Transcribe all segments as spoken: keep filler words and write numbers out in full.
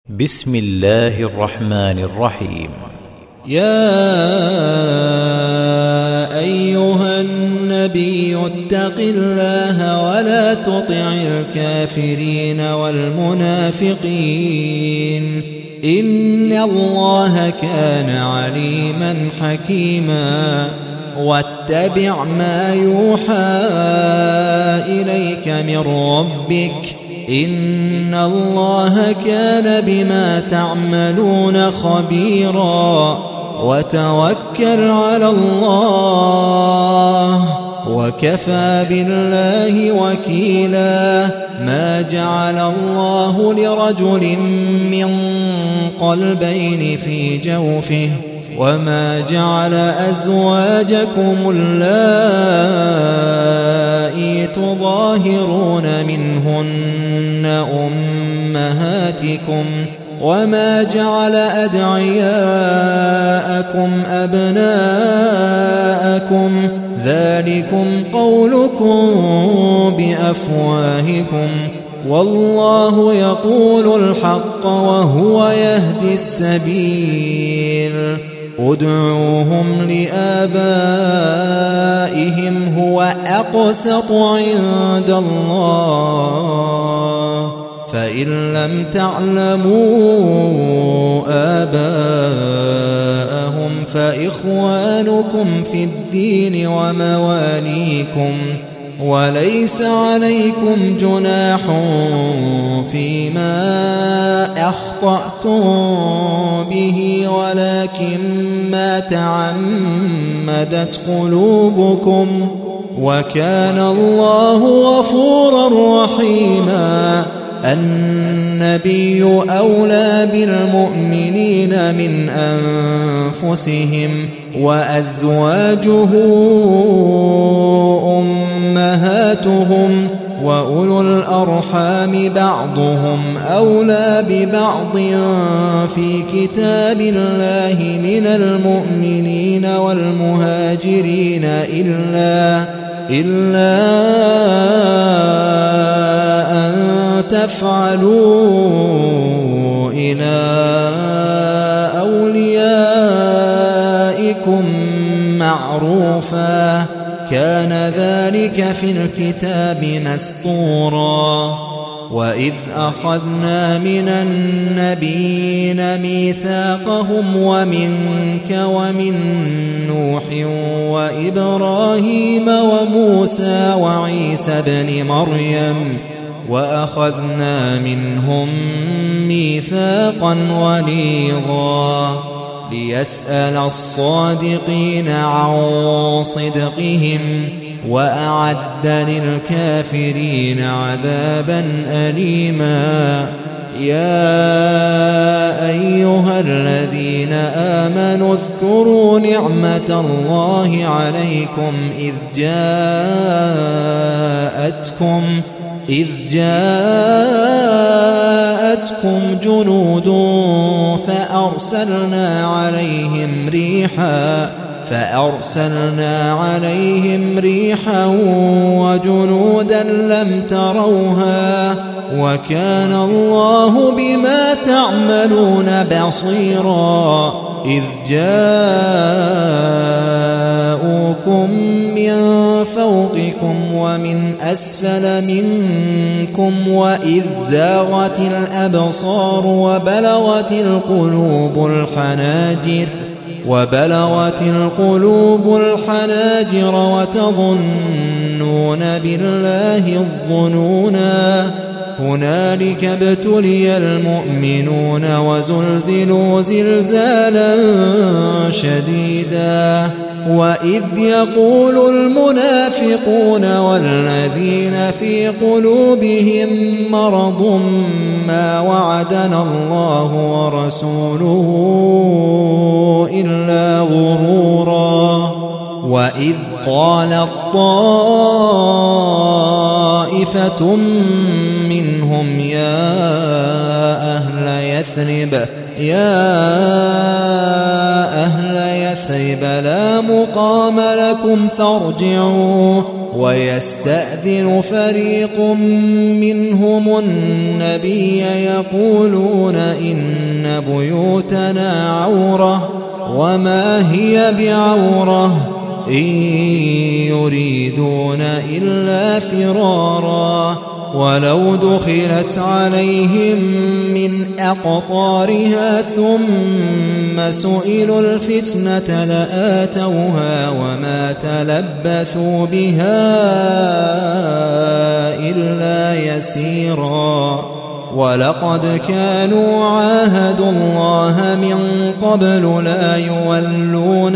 بسم الله الرحمن الرحيم. يا أيها النبي اتق الله ولا تطع الكافرين والمنافقين إن الله كان عليما حكيما واتبع ما يوحى إليك من ربك إن الله كان بما تعملون خبيرا وتوكل على الله وكفى بالله وكيلا ما جعل الله لرجل من قلبين في جوفه وما جعل أزواجكم اللائي تظاهرون منهن أمهاتكم وما جعل أدعياءكم أبناءكم ذلكم قولكم بأفواهكم والله يقول الحق وهو يهدي السبيل ادعوهم لآبائهم هو أقسط عند الله فإن لم تعلموا آباءهم فإخوانكم في الدين ومواليكم وليس عليكم جناح فيما أخطأتم به ولكن ما تعمدت قلوبكم وكان الله غفورا رحيما. النبي أولى بالمؤمنين من أنفسهم وأزواجه أمهاتهم وأولو الأرحام بعضهم أولى ببعض في كتاب الله من المؤمنين والمهاجرين إلا إلا أن تفعلوا إلى أوليائكم معروفا كان ذلك في الكتاب مسطورا. وإذ أخذنا من النبيين ميثاقهم ومنك ومن نوح وإبراهيم وموسى وعيسى ابن مريم وأخذنا منهم ميثاقا غليظا ليسأل الصادقين عن صدقهم وأعد للكافرين عذابا أليما. يا أيها الذين آمنوا اذكروا نعمة الله عليكم إذ جاءتكم إذ جاءتكم جنود فأرسلنا عليهم ريحا فأرسلنا عليهم ريحا وجنودا لم تروها وكان الله بما تعملون بصيرا. إذ جاءوكم من فوقكم ومن أسفل منكم وإذ زاغت الأبصار وبلغت القلوب الحناجر وبلغت القلوب الحناجر وتظنون بالله الظنونا هنالك ابتلي المؤمنون وزلزلوا زلزالا شديدا. وإذ يقول المنافقون والذين في قلوبهم مرض ما وعدنا الله ورسوله إلا غرورا. وإذ قالت طائفة منهم يا أهل يثرب يا أهل يثرب ثيب لا مقام لكم فارجعوا. ويستأذن فريق منهم النبي يقولون إن بيوتنا عورة وما هي بعورة إن يريدون إلا فرارا. ولو دخلت عليهم من أقطارها ثم سئلوا الفتنة لآتوها وما تلبثوا بها إلا يسيرا. ولقد كانوا عاهدوا الله من قبل لا يولون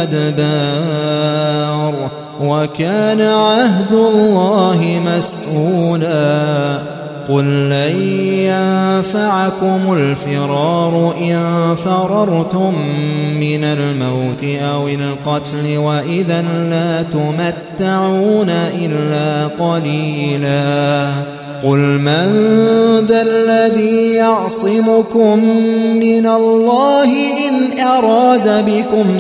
الأدبار وكان عهد الله مسؤولا. قل لن ينفعكم الفرار إن فررتم من الموت أو القتل وإذا لا تمتعون إلا قليلا. قل من ذا الذي يعصمكم من الله إن أراد بكم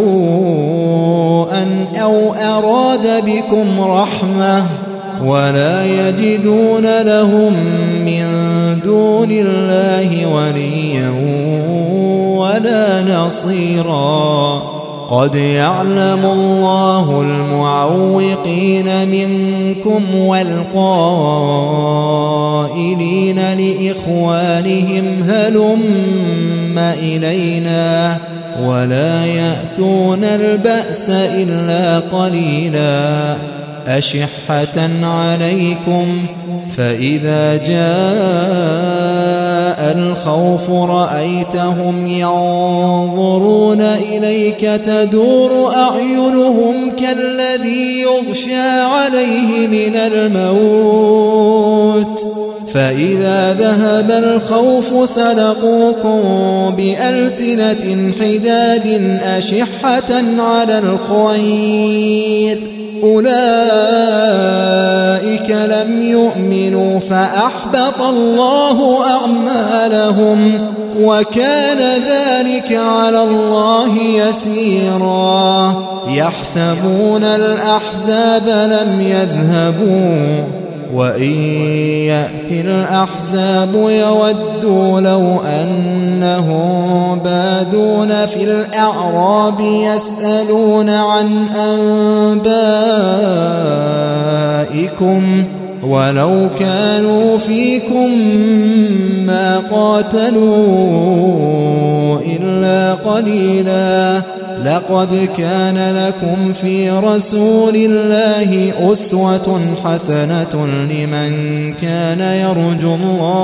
سوءا أو أراد بكم رحمة ولا يجدون لهم من دون الله وليا ولا نصيرا. قد يعلم الله المعوقين منكم والقائلين لإخوانهم هلم إلينا ولا يأتون البأس إلا قليلا. أشحة عليكم فإذا جاء الخوف رأيتهم ينظرون إليك تدور أعينهم كالذي يغشى عليه من الموت فإذا ذهب الخوف سلقوكم بألسنة حداد أشحة على الخير أولئك لم يؤمنوا فأحبط الله أعمالهم وكان ذلك على الله يسيرا. يحسبون الأحزاب لم يذهبوا وإن يأتي الأحزاب يودوا لو أنهم بادون في الأعراب يسألون عن أنبائكم ولو كانوا فيكم ما قاتلوا إلا قليلا. لقد كان لكم في رسول الله أسوة حسنة لمن كان يرجو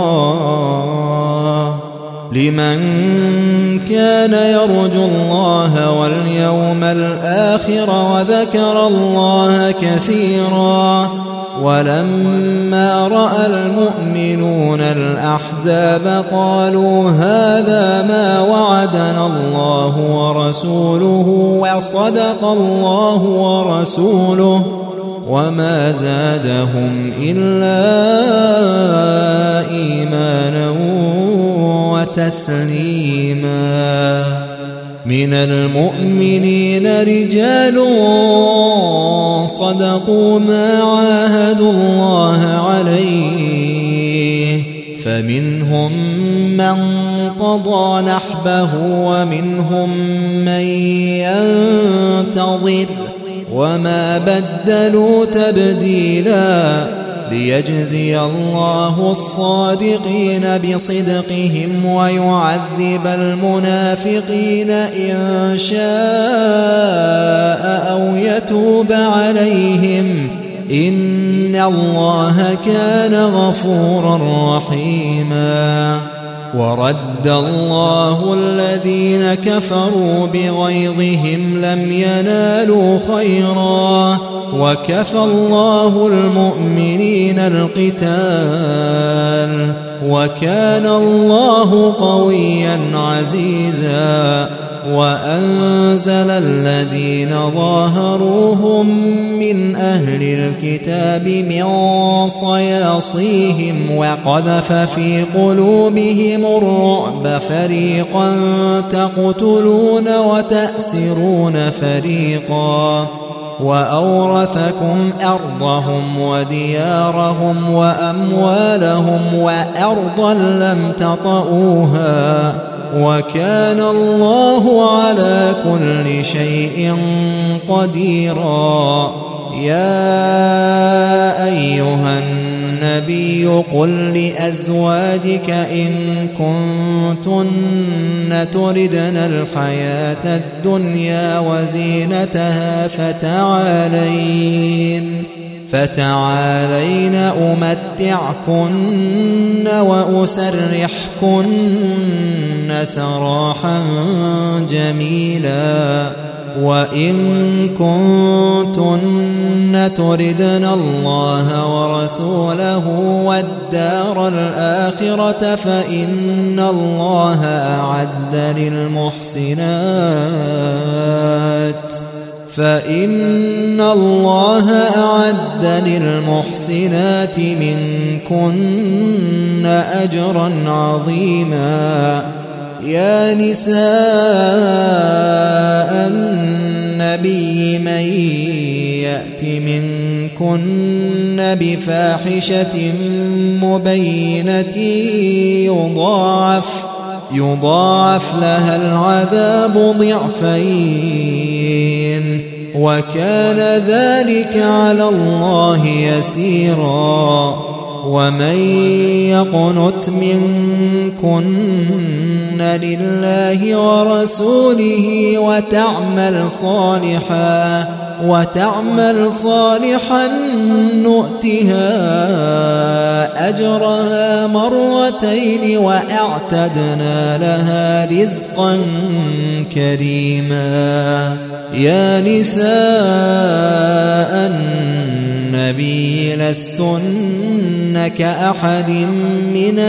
الله لمن كان يرجو الله واليوم الآخر وذكر الله كثيرا. ولما رأى المؤمنون الأحزاب قالوا هذا ما وعدنا الله ورسوله وصدق الله ورسوله وما زادهم إلا إيمانا وتسليما. من المؤمنين رجال صدقوا ما عاهدوا الله عليه فمنهم من قضى نحبه ومنهم من ينتظر وما بدلوا تبديلا. ليجزي الله الصادقين بصدقهم ويعذب المنافقين إن شاء أو يتوب عليهم إن الله كان غفورا رحيما. ورد الله الذين كفروا بغيظهم لم ينالوا خيرا وكفى الله المؤمنين القتال وكان الله قويا عزيزا. وأنزل الذين ظاهروهم من أهل الكتاب من صياصيهم وقذف في قلوبهم الرعب فريقا تقتلون وتأسرون فريقا وأورثكم أرضهم وديارهم وأموالهم وأرضا لم تطئوها وكان الله على كل شيء قديرا. يا أيها النبي قل لأزواجك إن كنتن تردن الحياة الدنيا وزينتها فتعالين فتعالين أمتعكن وأسرحكن سراحا جميلا. وإن كنتن تردن الله ورسوله والدار الآخرة فإن الله أعد للمحسنات فإن الله أعد للمحسنات منكن أجرا عظيما. يا نساء النبي من يأت منكن بفاحشة مبينة يضاعف يضاعف لها العذاب ضعفين وكان ذلك على الله يسيرا. ومن يقنت منكن لله ورسوله وتعمل صالحا وتعمل صالحا نؤتها أجرها مرتين وأعتدنا لها رزقا كريما. يا نساء النبي لستن كأحد من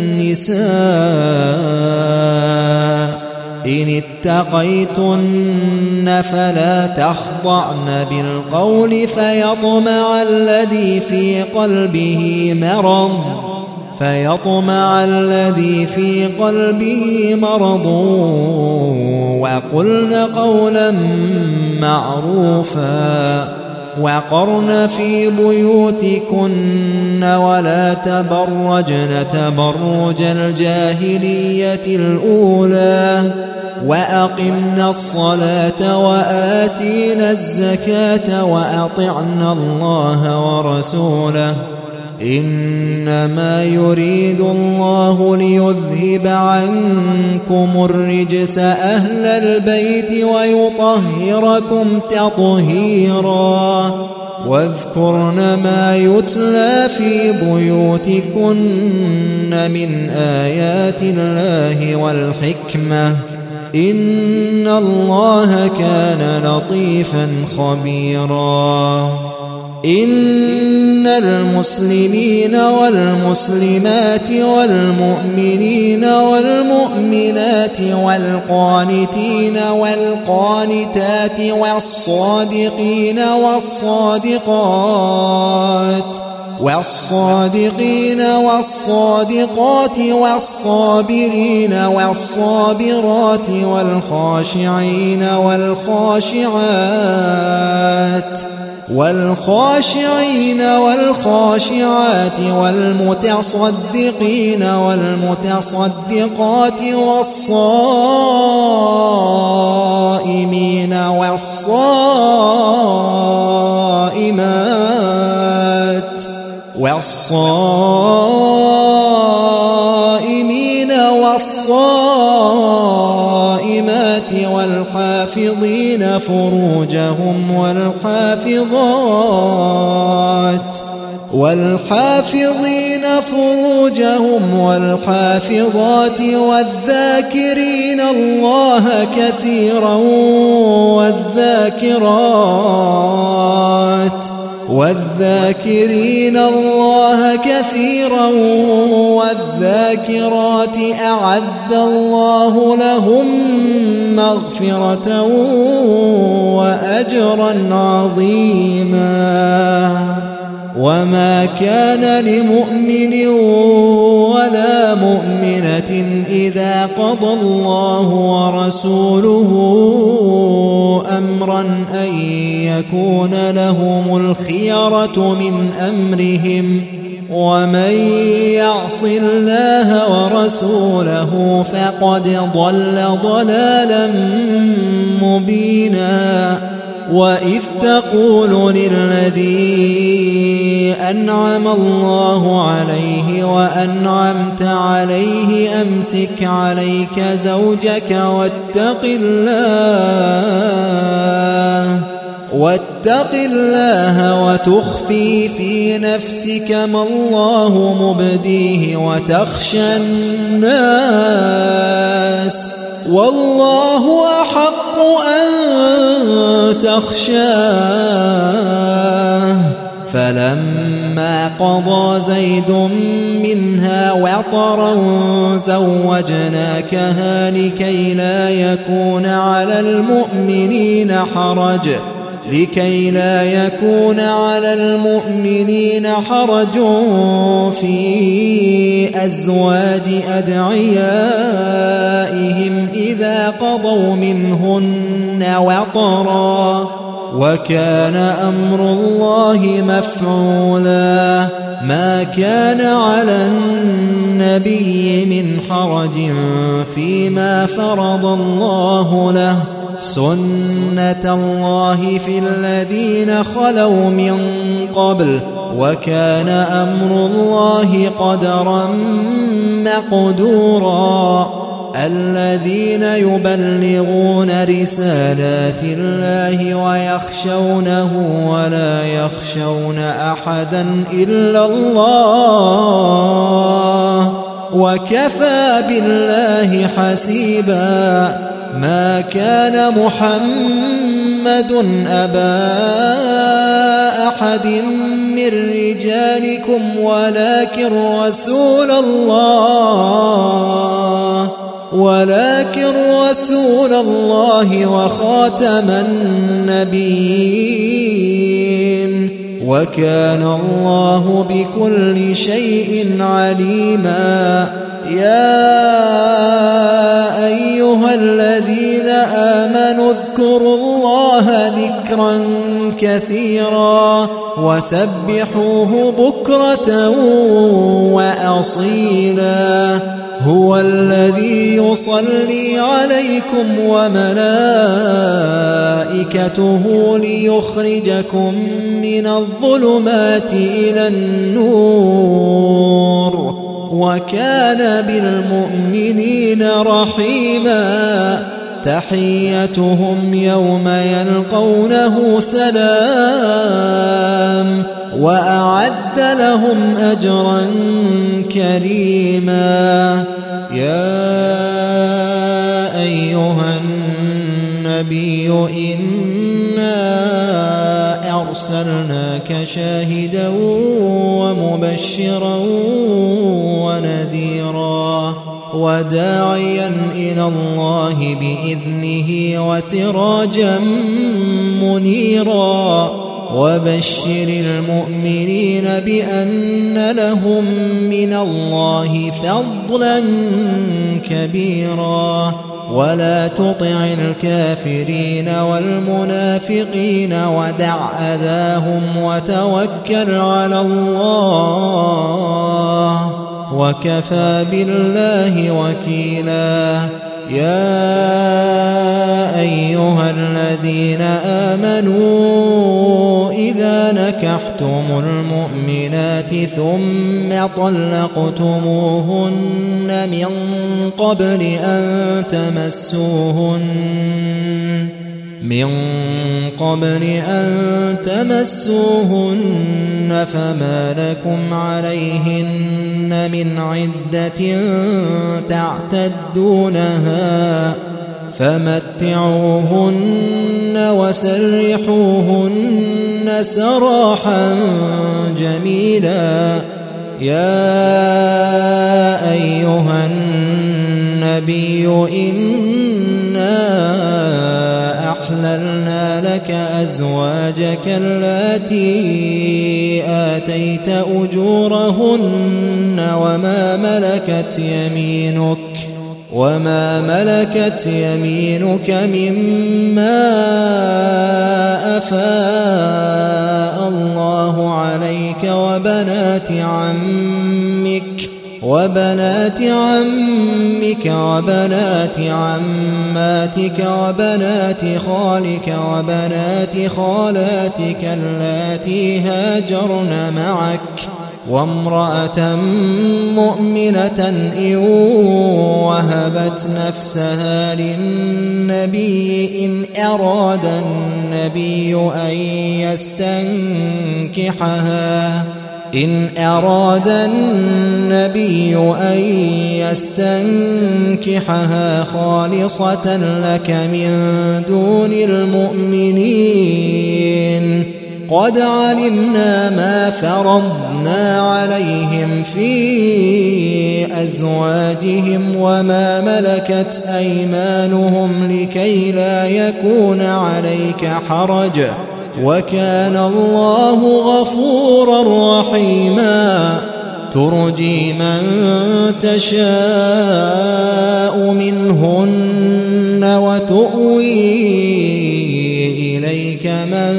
النساء إن اتقيتن فلا تخضعن بالقول فيطمع الذي في قلبه مرض فيطمع الذي في قلبه مرض وقلن قولا معروفا. وقرن في بيوتكن ولا تبرجن تبرج الجاهلية الأولى وأقمنا الصلاة وآتينا الزكاة وأطعنا الله ورسوله إنما يريد الله ليذهب عنكم الرجس أهل البيت ويطهركم تطهيرا. واذكرن ما يتلى في بيوتكن من آيات الله والحكمة إن الله كان لطيفا خبيرا. إن المسلمين والمسلمات والمؤمنين والمؤمنات والقانتين والقانتات والصادقين والصادقات والصادقين والصادقات والصابرين والصابرات والخاشعين والخاشعات والخاشعين والخاشعات والمتصدقين والمتصدقات والصائمين والصائمات والصائمين والصائمات والحافظين فروجهم والحافظات والحافظين فروجهم والحافظات والذاكرين الله كثيرا والذاكرات والذاكرين الله كثيرا والذاكرات أعد الله لهم مغفرة وأجرا عظيما. وما كان لمؤمن ولا مؤمنة إذا قضى الله ورسوله أمرا أن يكون لهم الخيرة من أمرهم ومن يعص الله ورسوله فقد ضل ضلالا مبينا. وإذ تقول للذي أنعم الله عليه وأنعمت عليه أمسك عليك زوجك واتق الله واتق الله وتخفي في نفسك ما الله مبديه وتخشى الناس والله أحق أن تخشاه. فلما قضى زيد منها وطرا زوجناكها لكي لا يكون على المؤمنين حرج لكي لا يكون على المؤمنين حرج في أزواج أدعيائهم إذا قضوا منهن وطرا وكان أمر الله مفعولا. ما كان على النبي من حرج فيما فرض الله له سنة الله في الذين خلوا من قبل وكان أمر الله قدرا مقدورا. الذين يبلغون رسالات الله ويخشونه ولا يخشون أحدا إلا الله وكفى بالله حسيبا. ما كان محمد أبا أحد من رجالكم ولكن رسول الله ولكن رسول الله وخاتم النبيين وكان الله بكل شيء عليما. يا أيها الذين آمنوا اذكروا الله ذكرا كثيرا وسبحوه بكرة وأصيلا. هو الذي يصلي عليكم وملائكته ليخرجكم من الظلمات إلى النور وكان بالمؤمنين رحيما. تحيتهم يوم يلقونه سلام وأعد لهم أجرا كريما. يا أيها النبي إنا أرسلناك شاهدا ومبشرا ونذيرا وداعيا إلى الله بإذنه وسراجا منيرا. وبشر المؤمنين بأن لهم من الله فضلا كبيرا. ولا تطع الكافرين والمنافقين ودع أذاهم وتوكل على الله وكفى بالله وكيلا. يا أيها الذين آمنوا إذا نكحتم المؤمنات ثم طلقتموهن من قبل أن تمسوهن من قبل أن تمسوهن فما لكم عليهن من عدة تعتدونها فمتعوهن وسرحوهن سراحا جميلا. يا أيها النبي إنا أحللنا لك أزواجك اللاتي آتيت أجورهن وما ملكت يمينك وما ملكت يمينك مما أفاء الله عليك وبنات عمك وبنات عمك وبنات عماتك وبنات خالك وبنات خالاتك اللاتي هاجرن معك وامرأة مؤمنة إن وهبت نفسها للنبي إن أراد النبي أن يستنكحها إن أراد النبي أن يستنكحها خالصة لك من دون المؤمنين. قد علمنا ما فرضنا عليهم في أزواجهم وما ملكت أيمانهم لكي لا يكون عليك حرج وكان الله غفورا رحيما. ترجي من تشاء منهن وتؤوي إليك من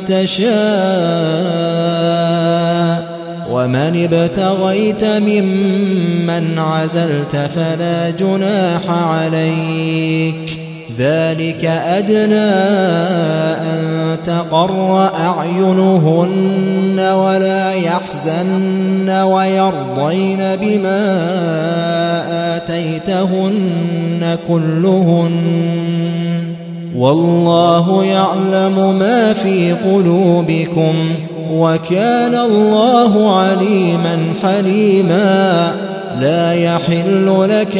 تشاء ومن ابتغيت ممن عزلت فلا جناح عليك. ذلك أدنى أن تقر أعينهن ولا يحزن ويرضين بما آتيتهن كلهن والله يعلم ما في قلوبكم وكان الله عليما حليما. لا يحل لك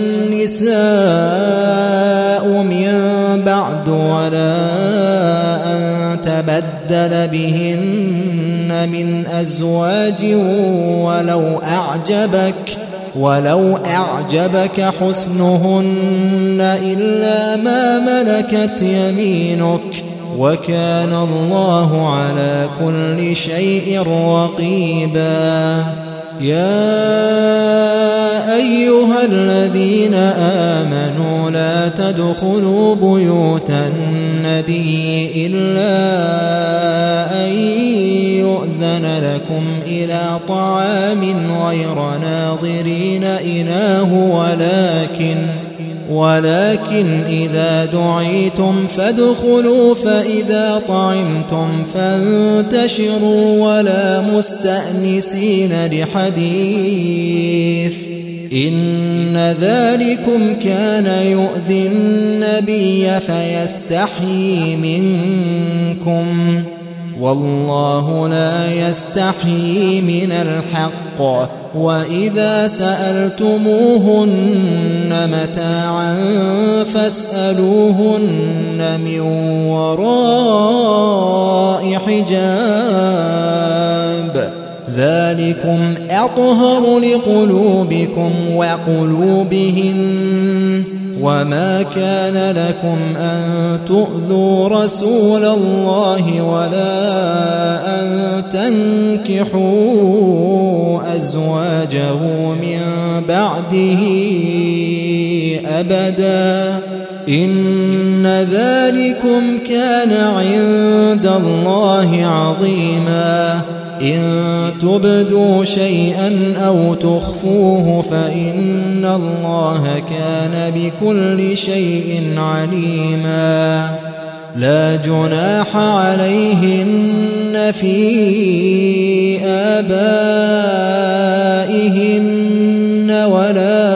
النساء من بعد ولا أن تبدل بهن من أزواج ولو أعجبك ولو أعجبك حسنهن إلا ما ملكت يمينك وكان الله على كل شيء رقيبا. يا أيها الذين آمنوا لا تدخلوا بيوت النبي إلا أن يؤذن لكم إلى طعام غير ناظرين إناه ولكن ولكن إذا دعيتم فادخلوا فإذا طعمتم فانتشروا ولا مستأنسين لحديث إن ذلكم كان يؤذي النبي فيستحيي منكم والله لا يستحيي من الحق. وإذا سألتموهن متاعا فاسألوهن من وراء حجاب ذلكم أطهر لقلوبكم وقلوبهن. وما كان لكم أن تؤذوا رسول الله ولا أن تنكحوا أزواجه من بعده أبدا إن ذلكم كان عند الله عظيما. إن تبدوا شيئا أو تخفوه فإن الله كان بكل شيء عليما. لا جناح عليهن في آبائهن ولا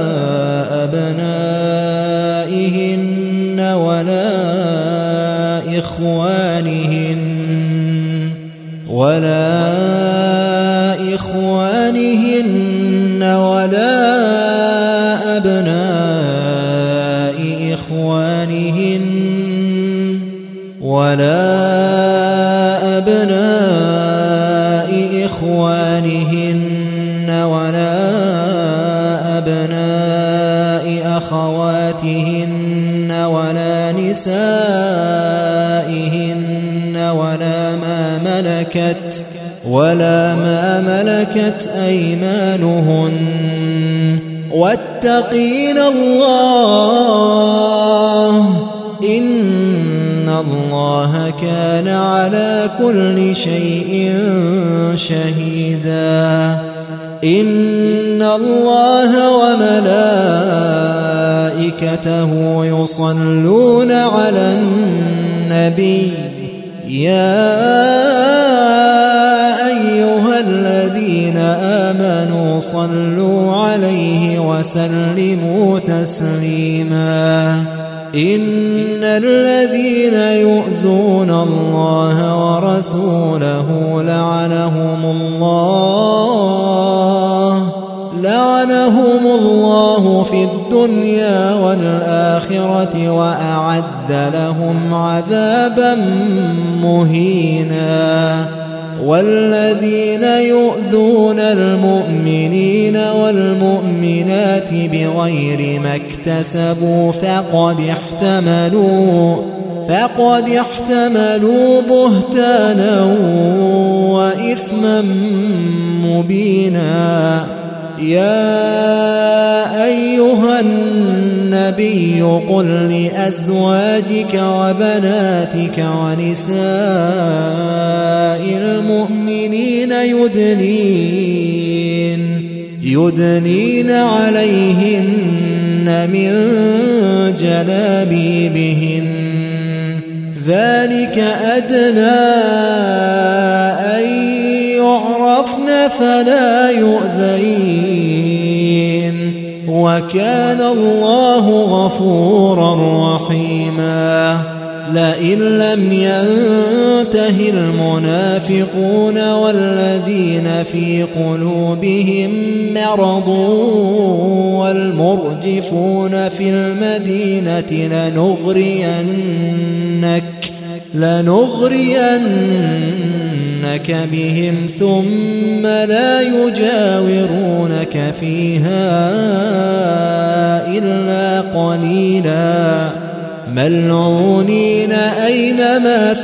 أبنائهن ولا إخوانهن ولا إخوانهن ولا أبناء إخوانهن ولا أبناء إخوانهن ولا أبناء أخواتهن ولا نسائهن ولا ما ملكت ولا ما ملكت أيمانهن واتقين الله إن الله كان على كل شيء شهيدا. إن الله وملائكته يصلون على النبي يا أيها الذين آمنوا صلوا عليه وسلموا تسليما. إن الذين يؤذون الله ورسوله لعنهم الله لعنهم الله في الدنيا والآخرة وأعد لهم عذابا مهينا. والذين يؤذون المؤمنين والمؤمنات بغير ما اكتسبوا فقد احتملوا فقد احتملوا بهتانا وإثما مبينا. يا أيها النبي قل لأزواجك وبناتك ونساء المؤمنين يدنين يدنين عليهن من جلابيبهن ذلك أدنى أن يعرفن فلا يؤذين وكان الله غفورا رحيما. لئن لم ينته المنافقون والذين في قلوبهم مرض والمرجفون في المدينة لنغرينك لنغرينك بهم ثم لا يجاورونك فيها إلا قليلا. ملعونين أينما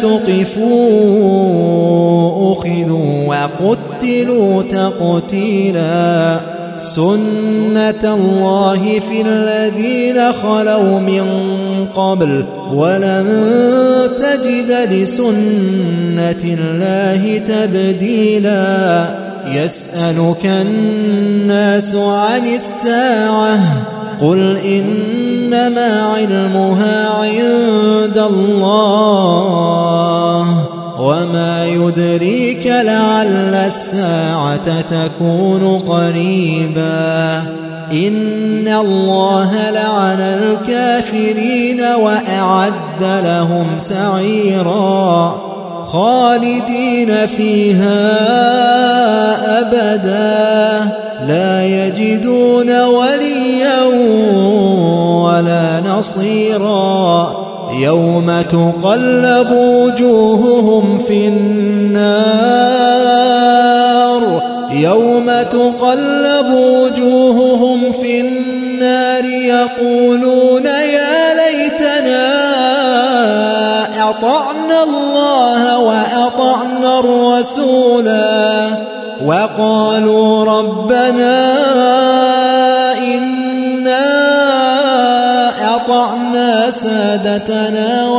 ثقفوا أخذوا وقتلوا تقتيلا. سنة الله في الذين خلوا من قبل ولن تجد لسنة الله تبديلا. يسألك الناس عن الساعة قل إنما علمها عند الله وما يدريك لعل الساعة تكون قريبا. إن الله لعن الكافرين وأعد لهم سعيرا خالدين فيها أبدا لا يجدون وليا ولا نصيرا. يوم تقلب وجوههم في النار يوم تقلب وجوههم في النار يقولون يا ليتنا أطعنا الله وأطعنا الرسولا وقالوا ربنا إنا أطعنا سادتنا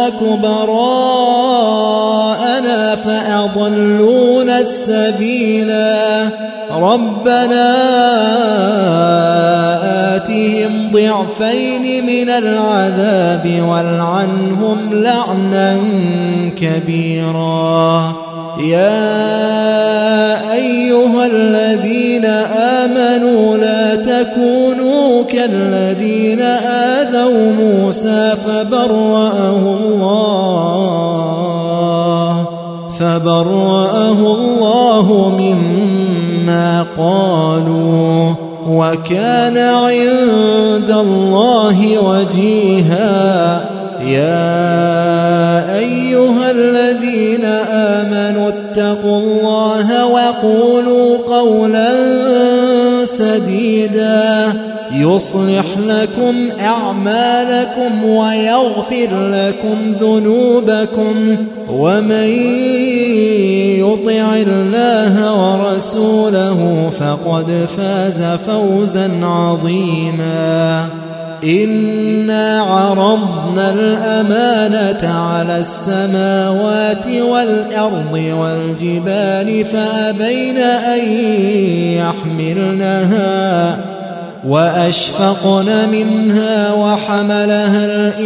وكبراءنا فأضلونا السبيلا. ربنا آتهم ضعفين من العذاب والعنهم لعنا كبيرا. يا أيها الذين آمنوا لا تكونوا كالذين آذوا موسى فبرأه الله فبرأه الله مما قالوا وكان عند الله وجيها. يا أيها الذين آمنوا اتقوا الله وقولوا قولا سديدا يصلح لكم أعمالكم ويغفر لكم ذنوبكم ومن يطع الله ورسوله فقد فاز فوزا عظيما. إنا عرضنا الأمانة على السماوات والأرض والجبال فأبين أن يحملنها وأشفقن منها وحملها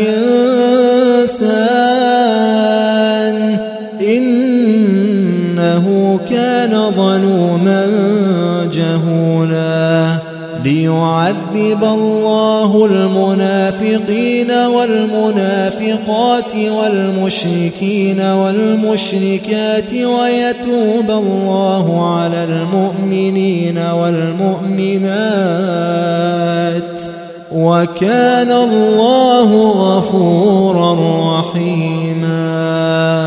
الإنسان إنه كان ظلوما جهولا. ليعذب الله المنافقين والمنافقات والمشركين والمشركات ويتوب الله على المؤمنين والمؤمنات وكان الله غفورا رحيما.